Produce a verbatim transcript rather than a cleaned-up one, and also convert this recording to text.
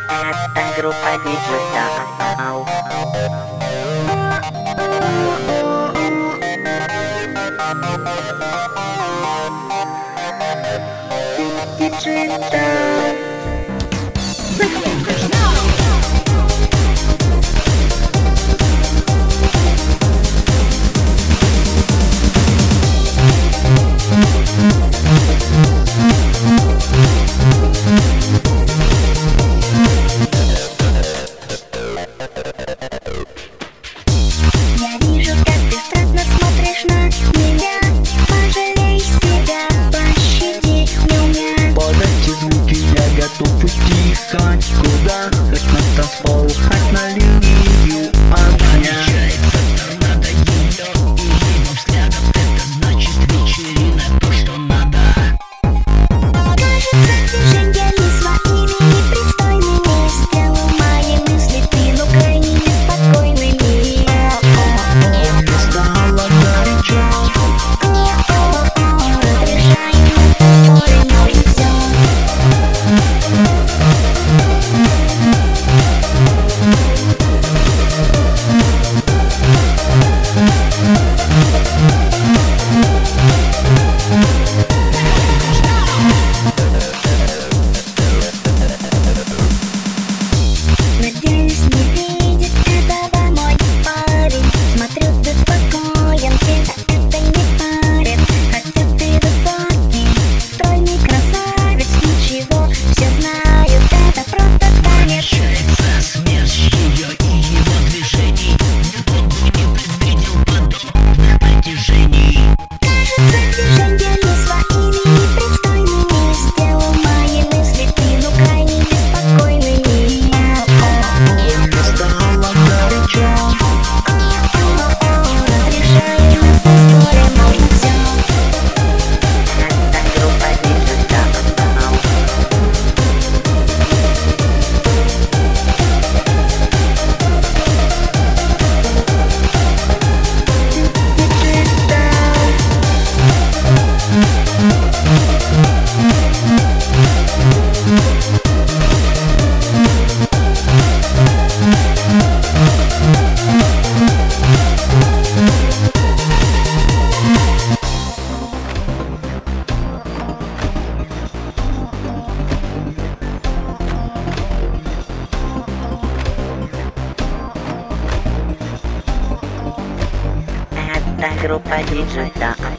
Это группа Digital. Digital. Я вижу, как ты страстно смотришь на меня. Пожалей себя, пощади меня. Под эти звуки я готов утихать. Куда? Хоть на танцпол, хоть на линию огня. Встречается торнадо ее и его взглядов. Это значит вечерина, то, что надо. Кажется, движениями своими непристойными сделал мои мысли ты, ну крайне неспокойными. Мне стало горячо. Решаем мы, спорим, может все. Надеюсь, не видит этого мой парень. Смотрю, ты спокоен, тебя это не парит. Хотя ты высокий, стройный красавец. Ничего, все знают, это просто танец. Встречается смерть ее и его движений. Никто бы не предвидел подобных притяжений. Кажется, движениями своими непристойными сделал мои мысли ты, ну крайне неспокойными. Мне стало горячо. Решаем мы, спорим, может все. Это группа Digital. Это группа Digital.